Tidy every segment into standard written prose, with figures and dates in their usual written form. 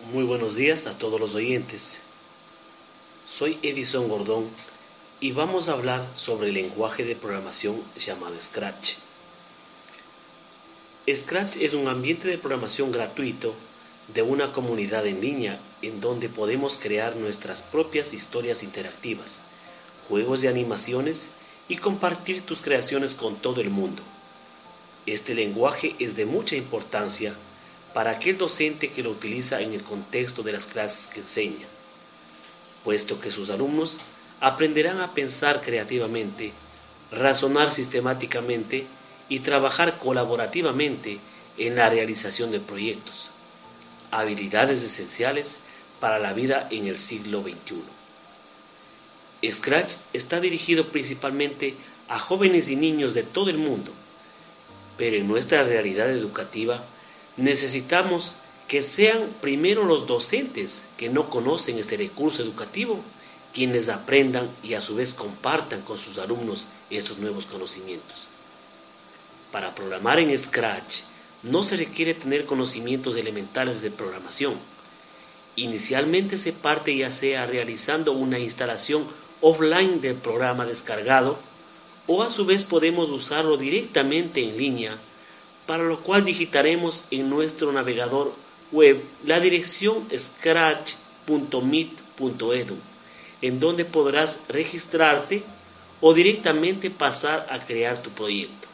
Muy buenos días a todos los oyentes. Soy Edison Gordón y vamos a hablar sobre el lenguaje de programación llamado Scratch. Scratch es un ambiente de programación gratuito de una comunidad en línea en donde podemos crear nuestras propias historias interactivas, juegos de animaciones y compartir tus creaciones con todo el mundo. Este lenguaje es de mucha importancia para aquel docente que lo utiliza en el contexto de las clases que enseña, puesto que sus alumnos aprenderán a pensar creativamente, razonar sistemáticamente y trabajar colaborativamente en la realización de proyectos, habilidades esenciales para la vida en el siglo XXI. Scratch está dirigido principalmente a jóvenes y niños de todo el mundo, pero en nuestra realidad educativa necesitamos que sean primero los docentes que no conocen este recurso educativo quienes aprendan y a su vez compartan con sus alumnos estos nuevos conocimientos. Para programar en Scratch no se requiere tener conocimientos elementales de programación. Inicialmente se parte ya sea realizando una instalación offline del programa descargado o a su vez podemos usarlo directamente en línea, para lo cual digitaremos en nuestro navegador web la dirección scratch.mit.edu, en donde podrás registrarte o directamente pasar a crear tu proyecto.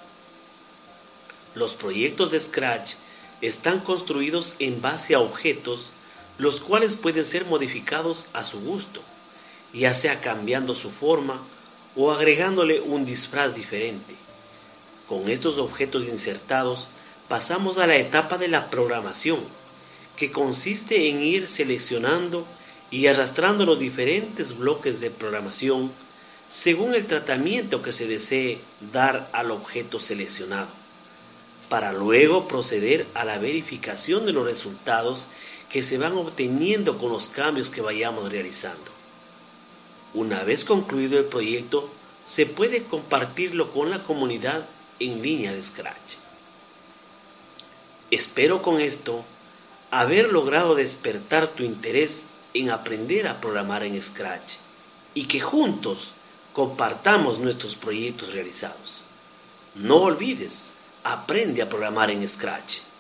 Los proyectos de Scratch están construidos en base a objetos, los cuales pueden ser modificados a su gusto, ya sea cambiando su forma o agregándole un disfraz diferente. Con estos objetos insertados, pasamos a la etapa de la programación, que consiste en ir seleccionando y arrastrando los diferentes bloques de programación según el tratamiento que se desee dar al objeto seleccionado, para luego proceder a la verificación de los resultados que se van obteniendo con los cambios que vayamos realizando. Una vez concluido el proyecto, se puede compartirlo con la comunidad en línea de Scratch. Espero con esto haber logrado despertar tu interés en aprender a programar en Scratch y que juntos compartamos nuestros proyectos realizados. No olvides, aprende a programar en Scratch.